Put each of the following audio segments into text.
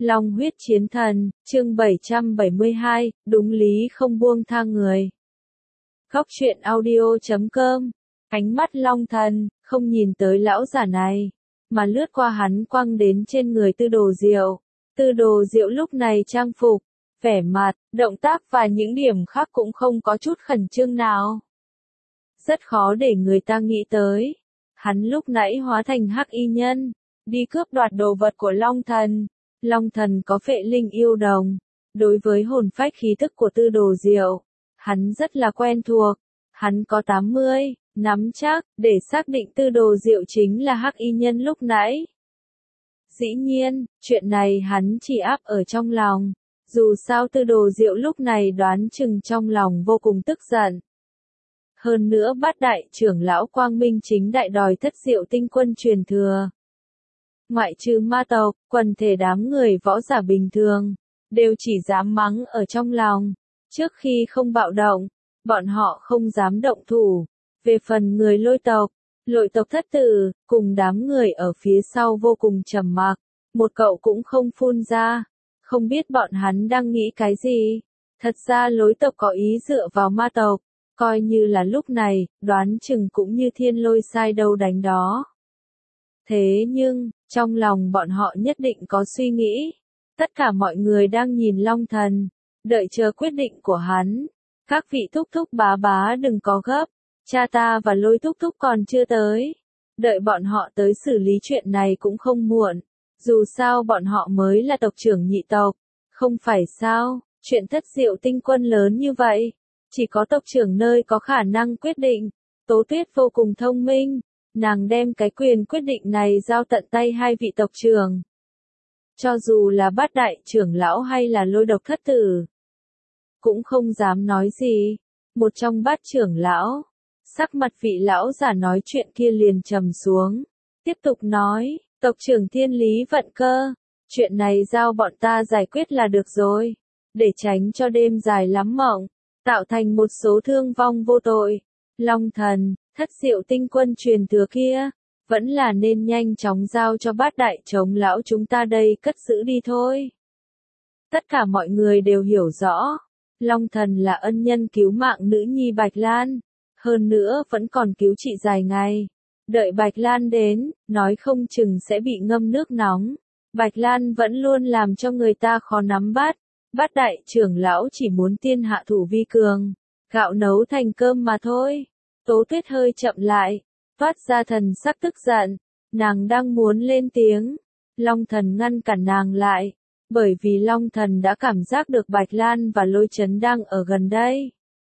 Long huyết chiến thần, chương 772, đúng lý không buông tha người. Góc truyện audio.com. Ánh mắt Long Thần, không nhìn tới lão giả này, mà lướt qua hắn quăng đến trên người Tư Đồ Diệu. Tư Đồ Diệu lúc này trang phục, vẻ mặt, động tác và những điểm khác cũng không có chút khẩn trương nào. Rất khó để người ta nghĩ tới. Hắn lúc nãy hóa thành hắc y nhân, đi cướp đoạt đồ vật của Long Thần. Long Thần có phệ linh yêu đồng. Đối với hồn phách khí thức của Tư Đồ Diệu, hắn rất là quen thuộc. Hắn có 80, nắm chắc, để xác định Tư Đồ Diệu chính là hắc y nhân lúc nãy. Dĩ nhiên, chuyện này hắn chỉ áp ở trong lòng. Dù sao Tư Đồ Diệu lúc này đoán chừng trong lòng vô cùng tức giận. Hơn nữa Bát đại trưởng lão quang minh chính đại đòi Thất Diệu tinh quân truyền thừa. Ngoại trừ ma tộc, quần thể đám người võ giả bình thường, đều chỉ dám mắng ở trong lòng. Trước khi không bạo động, bọn họ không dám động thủ. Về phần người lôi tộc thất tử, cùng đám người ở phía sau vô cùng trầm mặc. Một cậu cũng không phun ra. Không biết bọn hắn đang nghĩ cái gì. Thật ra lôi tộc có ý dựa vào ma tộc. Coi như là lúc này, đoán chừng cũng như thiên lôi sai đâu đánh đó. Thế nhưng, trong lòng bọn họ nhất định có suy nghĩ. Tất cả mọi người đang nhìn Long Thần, đợi chờ quyết định của hắn. Các vị thúc thúc bá bá đừng có gấp, cha ta và lôi thúc thúc còn chưa tới. Đợi bọn họ tới xử lý chuyện này cũng không muộn. Dù sao bọn họ mới là tộc trưởng nhị tộc. Không phải sao, chuyện Thất Diệu tinh quân lớn như vậy. Chỉ có tộc trưởng nơi có khả năng quyết định. Tố Tuyết vô cùng thông minh. Nàng đem cái quyền quyết định này giao tận tay hai vị tộc trưởng. Cho dù là Bát đại trưởng lão hay là Lôi độc thất tử, cũng không dám nói gì. Một trong Bát trưởng lão, sắc mặt vị lão giả nói chuyện kia liền trầm xuống. Tiếp tục nói, tộc trưởng Thiên Lý Vận Cơ, chuyện này giao bọn ta giải quyết là được rồi. Để tránh cho đêm dài lắm mộng, tạo thành một số thương vong vô tội. Long Thần, Thất Diệu tinh quân truyền thừa kia, vẫn là nên nhanh chóng giao cho Bát đại chống lão chúng ta đây cất giữ đi thôi. Tất cả mọi người đều hiểu rõ, Long Thần là ân nhân cứu mạng nữ nhi Bạch Lan, hơn nữa vẫn còn cứu trị dài ngày. Đợi Bạch Lan đến, nói không chừng sẽ bị ngâm nước nóng. Bạch Lan vẫn luôn làm cho người ta khó nắm bắt. Bát đại trưởng lão chỉ muốn tiên hạ thủ vi cường, gạo nấu thành cơm mà thôi. Tố Tuyết hơi chậm lại, toát ra thần sắc tức giận, nàng đang muốn lên tiếng. Long Thần ngăn cản nàng lại, bởi vì Long Thần đã cảm giác được Bạch Lan và Lôi Chấn đang ở gần đây.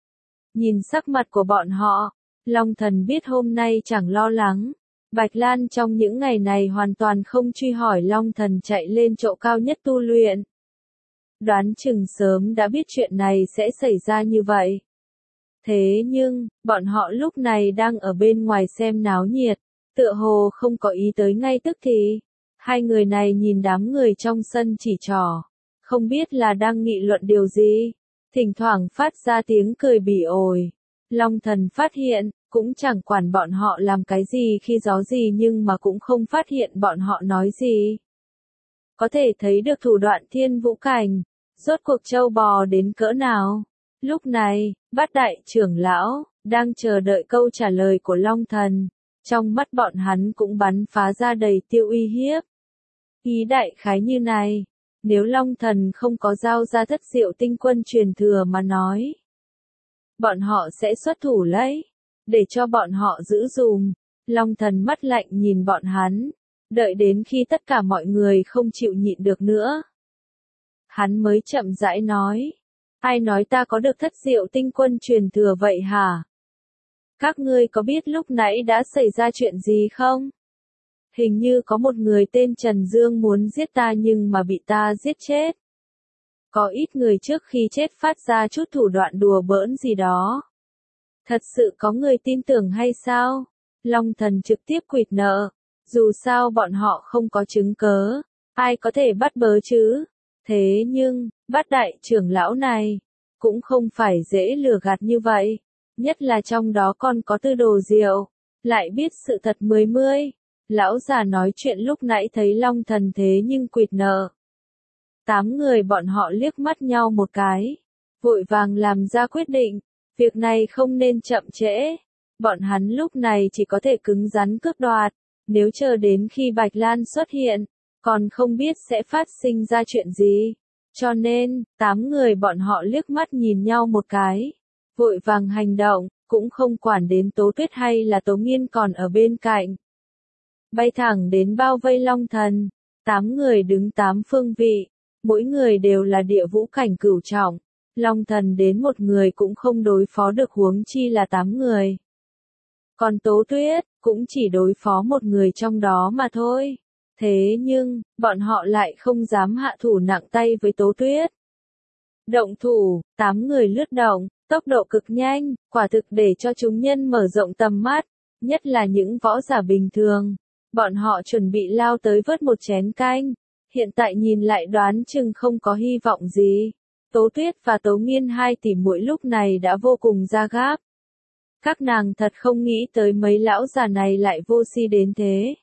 Nhìn sắc mặt của bọn họ, Long Thần biết hôm nay chẳng lo lắng. Bạch Lan trong những ngày này hoàn toàn không truy hỏi Long Thần chạy lên chỗ cao nhất tu luyện. Đoán chừng sớm đã biết chuyện này sẽ xảy ra như vậy. Thế nhưng, bọn họ lúc này đang ở bên ngoài xem náo nhiệt, tựa hồ không có ý tới ngay tức thì. Hai người này nhìn đám người trong sân chỉ trỏ, không biết là đang nghị luận điều gì, thỉnh thoảng phát ra tiếng cười bỉ ổi. Long Thần phát hiện, cũng chẳng quản bọn họ làm cái gì khi gió gì nhưng mà cũng không phát hiện bọn họ nói gì. Có thể thấy được thủ đoạn Thiên Vũ Cảnh, rốt cuộc trâu bò đến cỡ nào. Lúc này, Bát đại trưởng lão, đang chờ đợi câu trả lời của Long Thần. Trong mắt bọn hắn cũng bắn phá ra đầy tiêu uy hiếp. Ý đại khái như này, nếu Long Thần không có giao ra Thất Diệu tinh quân truyền thừa mà nói, bọn họ sẽ xuất thủ lấy, để cho bọn họ giữ dùm. Long Thần mắt lạnh nhìn bọn hắn, đợi đến khi tất cả mọi người không chịu nhịn được nữa. Hắn mới chậm rãi nói. Ai nói ta có được Thất Diệu tinh quân truyền thừa vậy hả? Các ngươi có biết lúc nãy đã xảy ra chuyện gì không? Hình như có một người tên Trần Dương muốn giết ta nhưng mà bị ta giết chết. Có ít người trước khi chết phát ra chút thủ đoạn đùa bỡn gì đó. Thật sự có người tin tưởng hay sao? Long Thần trực tiếp quỵt nợ. Dù sao bọn họ không có chứng cớ, ai có thể bắt bớ chứ? Thế nhưng, Bát đại trưởng lão này, cũng không phải dễ lừa gạt như vậy. Nhất là trong đó còn có Tư Đồ Diệu, lại biết sự thật mười mươi. Lão già nói chuyện lúc nãy thấy Long Thần thế nhưng quỵt nợ. 8 người bọn họ liếc mắt nhau một cái, vội vàng làm ra quyết định, việc này không nên chậm trễ. Bọn hắn lúc này chỉ có thể cứng rắn cướp đoạt, nếu chờ đến khi Bạch Lan xuất hiện, còn không biết sẽ phát sinh ra chuyện gì. Cho nên, 8 người bọn họ liếc mắt nhìn nhau một cái, vội vàng hành động, cũng không quản đến Tố Tuyết hay là Tố Nghiên còn ở bên cạnh. Bay thẳng đến bao vây Long Thần, 8 người đứng 8 phương vị, mỗi người đều là địa vũ cảnh cửu trọng. Long Thần đến một người cũng không đối phó được huống chi là 8 người. Còn Tố Tuyết, cũng chỉ đối phó một người trong đó mà thôi. Thế nhưng, bọn họ lại không dám hạ thủ nặng tay với Tố Tuyết. Động thủ, 8 người lướt động, tốc độ cực nhanh, quả thực để cho chúng nhân mở rộng tầm mắt, nhất là những võ giả bình thường. Bọn họ chuẩn bị lao tới vớt một chén canh, hiện tại nhìn lại đoán chừng không có hy vọng gì. Tố Tuyết và Tố Nghiên hai tỷ muội lúc này đã vô cùng da gáp. Các nàng thật không nghĩ tới mấy lão già này lại vô si đến thế.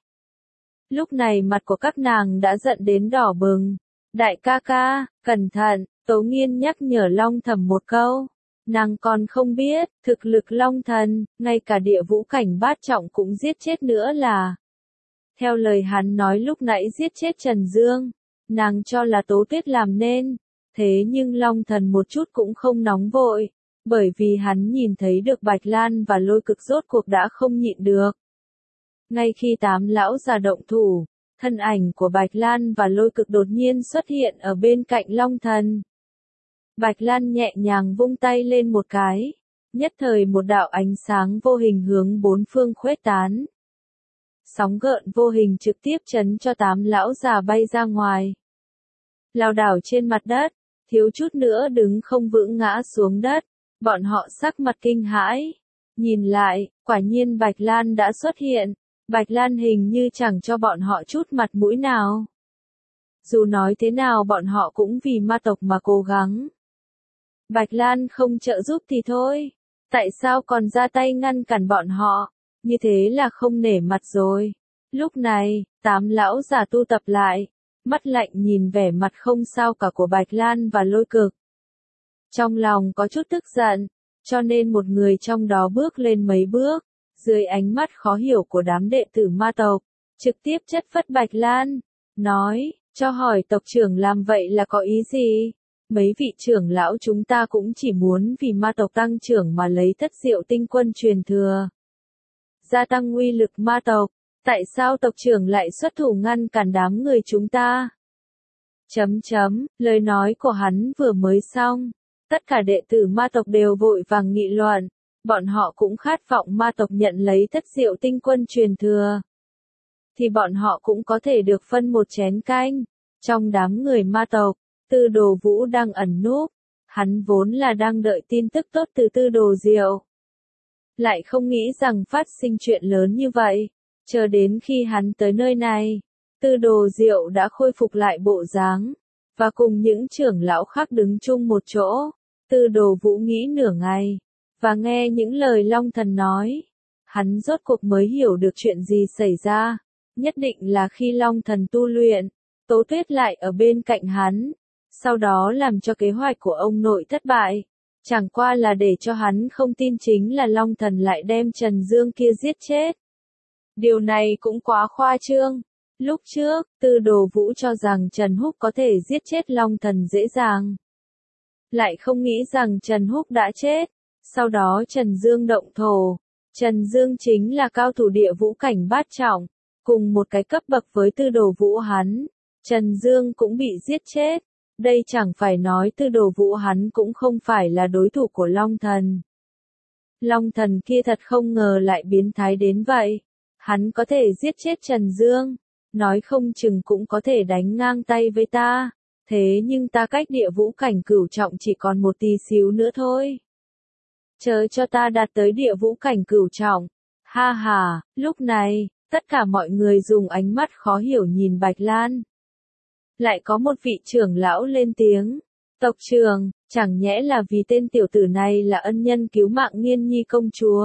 Lúc này mặt của các nàng đã giận đến đỏ bừng. Đại ca ca, cẩn thận, Tố Nghiên nhắc nhở Long Thẩm một câu. Nàng còn không biết, thực lực Long Thần, ngay cả địa vũ cảnh bát trọng cũng giết chết nữa là. Theo lời hắn nói lúc nãy giết chết Trần Dương, nàng cho là Tố Tuyết làm nên. Thế nhưng Long Thần một chút cũng không nóng vội, bởi vì hắn nhìn thấy được Bạch Lan và Lôi Cực rốt cuộc đã không nhịn được. Ngay khi 8 lão già động thủ, thân ảnh của Bạch Lan và Lôi Cực đột nhiên xuất hiện ở bên cạnh Long Thần. Bạch Lan nhẹ nhàng vung tay lên một cái, nhất thời một đạo ánh sáng vô hình hướng bốn phương khuếch tán. Sóng gợn vô hình trực tiếp chấn cho 8 lão già bay ra ngoài. Lảo đảo trên mặt đất, thiếu chút nữa đứng không vững ngã xuống đất, bọn họ sắc mặt kinh hãi. Nhìn lại, quả nhiên Bạch Lan đã xuất hiện, Bạch Lan hình như chẳng cho bọn họ chút mặt mũi nào. Dù nói thế nào bọn họ cũng vì ma tộc mà cố gắng. Bạch Lan không trợ giúp thì thôi, tại sao còn ra tay ngăn cản bọn họ, như thế là không nể mặt rồi. Lúc này, 8 lão già tu tập lại, mắt lạnh nhìn vẻ mặt không sao cả của Bạch Lan và Lôi Cực. Trong lòng có chút tức giận, cho nên một người trong đó bước lên mấy bước, dưới ánh mắt khó hiểu của đám đệ tử ma tộc, trực tiếp chất vấn Bạch Lan, nói, cho hỏi tộc trưởng làm vậy là có ý gì? Mấy vị trưởng lão chúng ta cũng chỉ muốn vì ma tộc tăng trưởng mà lấy Thất Diệu Tinh Quân truyền thừa, gia tăng uy lực ma tộc, tại sao tộc trưởng lại xuất thủ ngăn cản đám người chúng ta? Lời nói của hắn vừa mới xong, tất cả đệ tử ma tộc đều vội vàng nghị luận, bọn họ cũng khát vọng ma tộc nhận lấy Thất Diệu Tinh Quân truyền thừa. Thì bọn họ cũng có thể được phân một chén canh. Trong đám người ma tộc, Tư Đồ Vũ đang ẩn núp, hắn vốn là đang đợi tin tức tốt từ Tư Đồ Diệu. Lại không nghĩ rằng phát sinh chuyện lớn như vậy, chờ đến khi hắn tới nơi này, Tư Đồ Diệu đã khôi phục lại bộ dáng, và cùng những trưởng lão khác đứng chung một chỗ. Tư Đồ Vũ nghĩ nửa ngày, và nghe những lời Long Thần nói, hắn rốt cuộc mới hiểu được chuyện gì xảy ra. Nhất định là khi Long Thần tu luyện, Tố Tuyết lại ở bên cạnh hắn, sau đó làm cho kế hoạch của ông nội thất bại. Chẳng qua là để cho hắn không tin chính là Long Thần lại đem Trần Dương kia giết chết. Điều này cũng quá khoa trương. Lúc trước, Tư Đồ Vũ cho rằng Trần Húc có thể giết chết Long Thần dễ dàng. Lại không nghĩ rằng Trần Húc đã chết. Sau đó Trần Dương động thổ. Trần Dương chính là cao thủ địa vũ cảnh bát trọng, cùng một cái cấp bậc với Tư Đồ Vũ hắn. Trần Dương cũng bị giết chết. Đây chẳng phải nói Tư Đồ Vũ hắn cũng không phải là đối thủ của Long Thần. Long Thần kia thật không ngờ lại biến thái đến vậy. Hắn có thể giết chết Trần Dương, nói không chừng cũng có thể đánh ngang tay với ta. Thế nhưng ta cách địa vũ cảnh cửu trọng chỉ còn một tí xíu nữa thôi. Chờ cho ta đạt tới địa vũ cảnh cửu trọng. Ha ha, lúc này, tất cả mọi người dùng ánh mắt khó hiểu nhìn Bạch Lan. Lại có một vị trưởng lão lên tiếng. Tộc trưởng, chẳng nhẽ là vì tên tiểu tử này là ân nhân cứu mạng Nghiên Nhi công chúa.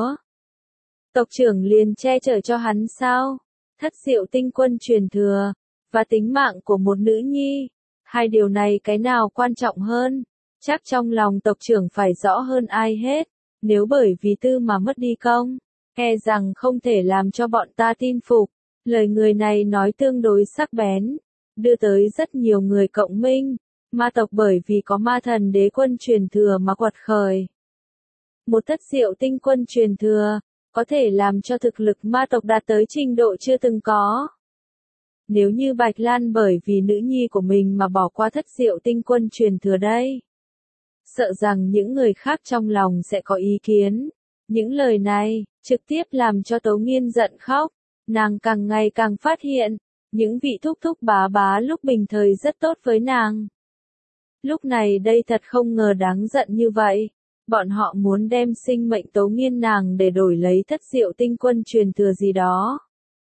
Tộc trưởng liền che chở cho hắn sao? Thất Diệu Tinh Quân truyền thừa, và tính mạng của một nữ nhi. Hai điều này cái nào quan trọng hơn? Chắc trong lòng tộc trưởng phải rõ hơn ai hết. Nếu bởi vì tư mà mất đi công, e rằng không thể làm cho bọn ta tin phục. Lời người này nói tương đối sắc bén, đưa tới rất nhiều người cộng minh. Ma tộc bởi vì có ma thần đế quân truyền thừa mà quật khởi. Một thất diệu tinh quân truyền thừa, có thể làm cho thực lực ma tộc đạt tới trình độ chưa từng có. Nếu như Bạch Lan bởi vì nữ nhi của mình mà bỏ qua thất diệu tinh quân truyền thừa đây, sợ rằng những người khác trong lòng sẽ có ý kiến. Những lời này, trực tiếp làm cho Tố Nghiên giận khóc. Nàng càng ngày càng phát hiện, những vị thúc thúc bá bá lúc bình thời rất tốt với nàng. Lúc này đây thật không ngờ đáng giận như vậy. Bọn họ muốn đem sinh mệnh Tố Nghiên nàng để đổi lấy thất diệu tinh quân truyền thừa gì đó.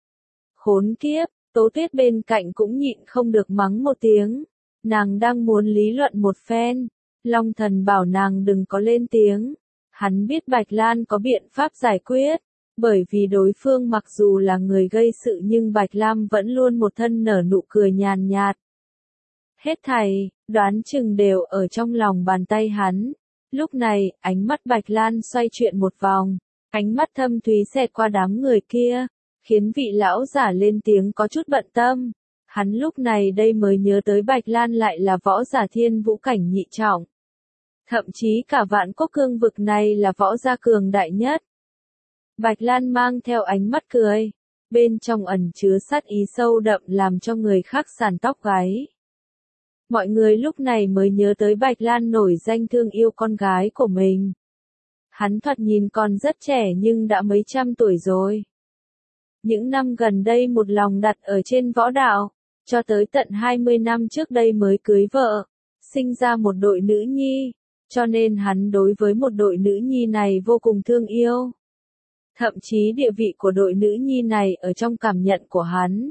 Khốn kiếp, Tố Tuyết bên cạnh cũng nhịn không được mắng một tiếng. Nàng đang muốn lý luận một phen. Long Thần bảo nàng đừng có lên tiếng. Hắn biết Bạch Lan có biện pháp giải quyết. Bởi vì đối phương mặc dù là người gây sự nhưng Bạch Lam vẫn luôn một thân nở nụ cười nhàn nhạt. Hết thảy, đoán chừng đều ở trong lòng bàn tay hắn. Lúc này, ánh mắt Bạch Lan xoay chuyển một vòng. Ánh mắt thâm thúy xẹt qua đám người kia. Khiến vị lão giả lên tiếng có chút bận tâm. Hắn lúc này đây mới nhớ tới Bạch Lan lại là võ giả thiên vũ cảnh nhị trọng. Thậm chí cả vạn quốc cương vực này là võ gia cường đại nhất. Bạch Lan mang theo ánh mắt cười. Bên trong ẩn chứa sát ý sâu đậm làm cho người khác sàn tóc gáy. Mọi người lúc này mới nhớ tới Bạch Lan nổi danh thương yêu con gái của mình. Hắn thoạt nhìn còn rất trẻ nhưng đã mấy trăm tuổi rồi. Những năm gần đây một lòng đặt ở trên võ đạo, cho tới tận 20 năm trước đây mới cưới vợ, sinh ra một đội nữ nhi, cho nên hắn đối với một đội nữ nhi này vô cùng thương yêu. Thậm chí địa vị của đội nữ nhi này ở trong cảm nhận của hắn,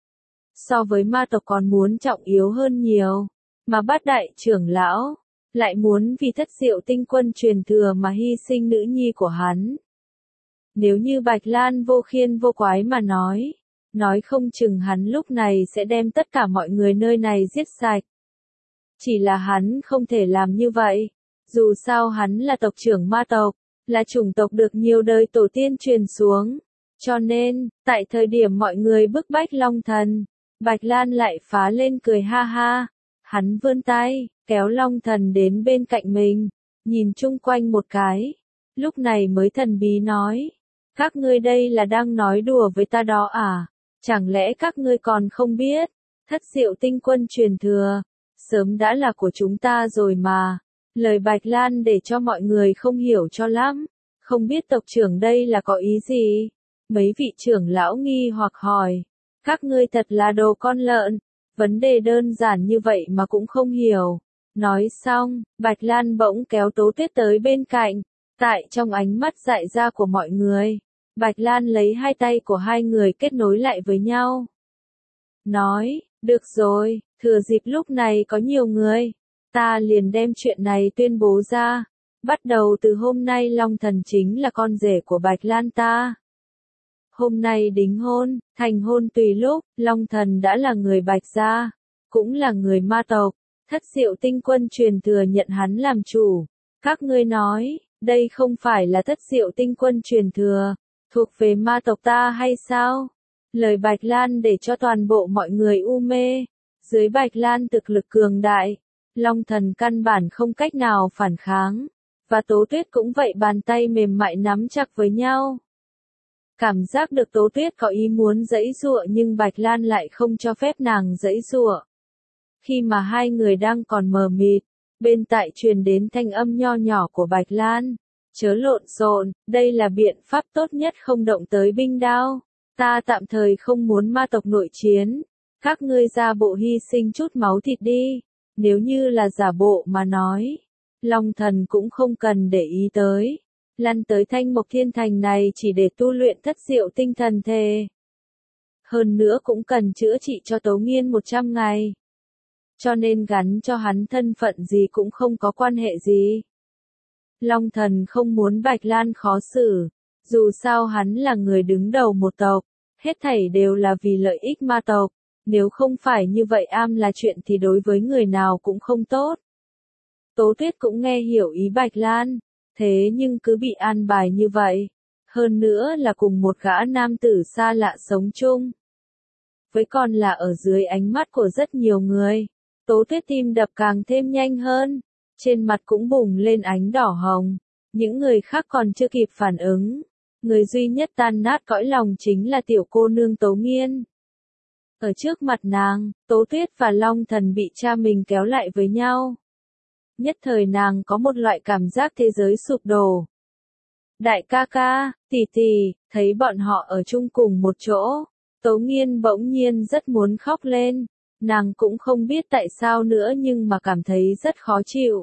so với ma tộc còn muốn trọng yếu hơn nhiều, mà bát đại trưởng lão, lại muốn vì thất diệu tinh quân truyền thừa mà hy sinh nữ nhi của hắn. Nếu như Bạch Lan vô khiên vô quái mà nói không chừng hắn lúc này sẽ đem tất cả mọi người nơi này giết sạch. Chỉ là hắn không thể làm như vậy, dù sao hắn là tộc trưởng ma tộc, là chủng tộc được nhiều đời tổ tiên truyền xuống. Cho nên, tại thời điểm mọi người bức bách Long Thần, Bạch Lan lại phá lên cười ha ha. Hắn vươn tay, kéo Long Thần đến bên cạnh mình, nhìn chung quanh một cái. Lúc này mới thần bí nói. Các ngươi đây là đang nói đùa với ta đó à? Chẳng lẽ các ngươi còn không biết? Thất diệu tinh quân truyền thừa, sớm đã là của chúng ta rồi mà. Lời Bạch Lan để cho mọi người không hiểu cho lắm. Không biết tộc trưởng đây là có ý gì? Mấy vị trưởng lão nghi hoặc hỏi. Các ngươi thật là đồ con lợn. Vấn đề đơn giản như vậy mà cũng không hiểu. Nói xong, Bạch Lan bỗng kéo Tố Tuyết tới bên cạnh. Tại trong ánh mắt dại ra của mọi người, Bạch Lan lấy hai tay của hai người kết nối lại với nhau. Nói, được rồi, thừa dịp lúc này có nhiều người, ta liền đem chuyện này tuyên bố ra. Bắt đầu từ hôm nay Long Thần chính là con rể của Bạch Lan ta. Hôm nay đính hôn, thành hôn tùy lúc, Long Thần đã là người Bạch gia, cũng là người ma tộc, thất diệu tinh quân truyền thừa nhận hắn làm chủ. Các ngươi nói, đây không phải là thất diệu tinh quân truyền thừa, thuộc về ma tộc ta hay sao? Lời Bạch Lan để cho toàn bộ mọi người u mê. Dưới Bạch Lan thực lực cường đại, Long Thần căn bản không cách nào phản kháng. Và Tố Tuyết cũng vậy, bàn tay mềm mại nắm chặt với nhau. Cảm giác được Tố Tuyết có ý muốn giãy giụa nhưng Bạch Lan lại không cho phép nàng giãy giụa. Khi mà hai người đang còn mờ mịt, bên tai truyền đến thanh âm nho nhỏ của Bạch Lan. Chớ lộn xộn, đây là biện pháp tốt nhất, không động tới binh đao. Ta tạm thời không muốn ma tộc nội chiến. Các ngươi ra bộ hy sinh chút máu thịt đi. Nếu như là giả bộ mà nói, Long Thần cũng không cần để ý tới. Lăn tới Thanh Mộc Thiên Thành này chỉ để tu luyện thất diệu tinh thần thể. Hơn nữa cũng cần chữa trị cho Tố Nghiên 100 ngày. Cho nên gắn cho hắn thân phận gì cũng không có quan hệ gì. Long Thần không muốn Bạch Lan khó xử. Dù sao hắn là người đứng đầu một tộc. Hết thảy đều là vì lợi ích ma tộc. Nếu không phải như vậy là chuyện thì đối với người nào cũng không tốt. Tố Tuyết cũng nghe hiểu ý Bạch Lan, thế nhưng cứ bị an bài như vậy. Hơn nữa là cùng một gã nam tử xa lạ sống chung. Với còn là ở dưới ánh mắt của rất nhiều người. Tố Tuyết tim đập càng thêm nhanh hơn. Trên mặt cũng bùng lên ánh đỏ hồng. Những người khác còn chưa kịp phản ứng. Người duy nhất tan nát cõi lòng chính là tiểu cô nương Tố Nghiên. Ở trước mặt nàng, Tố Tuyết và Long Thần bị cha mình kéo lại với nhau. Nhất thời nàng có một loại cảm giác thế giới sụp đổ. Đại ca ca, tỷ tỷ, thấy bọn họ ở chung cùng một chỗ. Tố Nghiên bỗng nhiên rất muốn khóc lên. Nàng cũng không biết tại sao nữa nhưng mà cảm thấy rất khó chịu.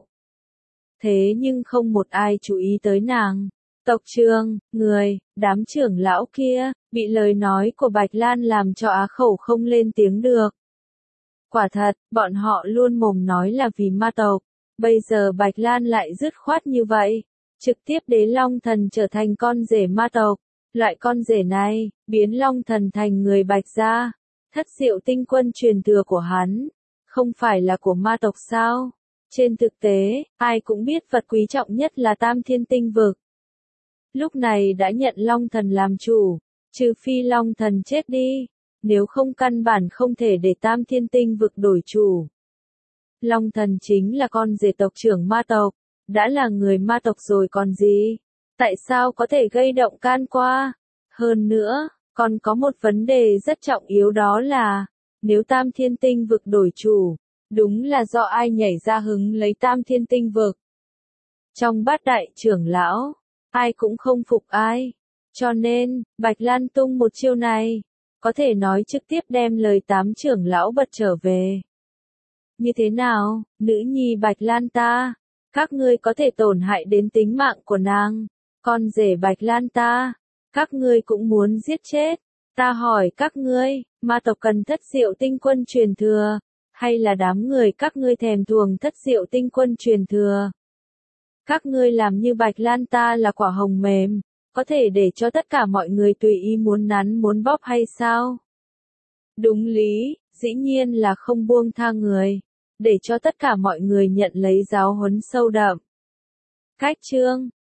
Thế nhưng không một ai chú ý tới nàng. Tộc trưởng, đám trưởng lão kia, bị lời nói của Bạch Lan làm cho á khẩu không lên tiếng được. Quả thật, bọn họ luôn mồm nói là vì ma tộc. Bây giờ Bạch Lan lại dứt khoát như vậy. Trực tiếp Đế Long Thần trở thành con rể ma tộc. Loại con rể này, biến Long Thần thành người Bạch gia. Thất diệu tinh quân truyền thừa của hắn. Không phải là của ma tộc sao? Trên thực tế, ai cũng biết vật quý trọng nhất là Tam Thiên Tinh Vực. Lúc này đã nhận Long Thần làm chủ, trừ phi Long Thần chết đi, nếu không căn bản không thể để Tam Thiên Tinh Vực đổi chủ. Long Thần chính là con rể tộc trưởng ma tộc, đã là người ma tộc rồi còn gì, tại sao có thể gây động can qua? Hơn nữa, còn có một vấn đề rất trọng yếu đó là, nếu Tam Thiên Tinh Vực đổi chủ, đúng là do ai nhảy ra hứng lấy Tam Thiên Tinh Vực. Trong bát đại trưởng lão, ai cũng không phục ai. Cho nên, Bạch Lan tung một chiêu này, có thể nói trực tiếp đem lời 8 trưởng lão bật trở về. Như thế nào, nữ nhi Bạch Lan ta? Các ngươi có thể tổn hại đến tính mạng của nàng. Con rể Bạch Lan ta, các ngươi cũng muốn giết chết. Ta hỏi các ngươi, ma tộc cần thất diệu tinh quân truyền thừa, hay là đám người các ngươi thèm thuồng thất diệu tinh quân truyền thừa? Các ngươi làm như Bạch Lan ta là quả hồng mềm, có thể để cho tất cả mọi người tùy ý muốn nắn muốn bóp hay sao? Đúng lý, dĩ nhiên là không buông tha người, để cho tất cả mọi người nhận lấy giáo huấn sâu đậm. Cách chương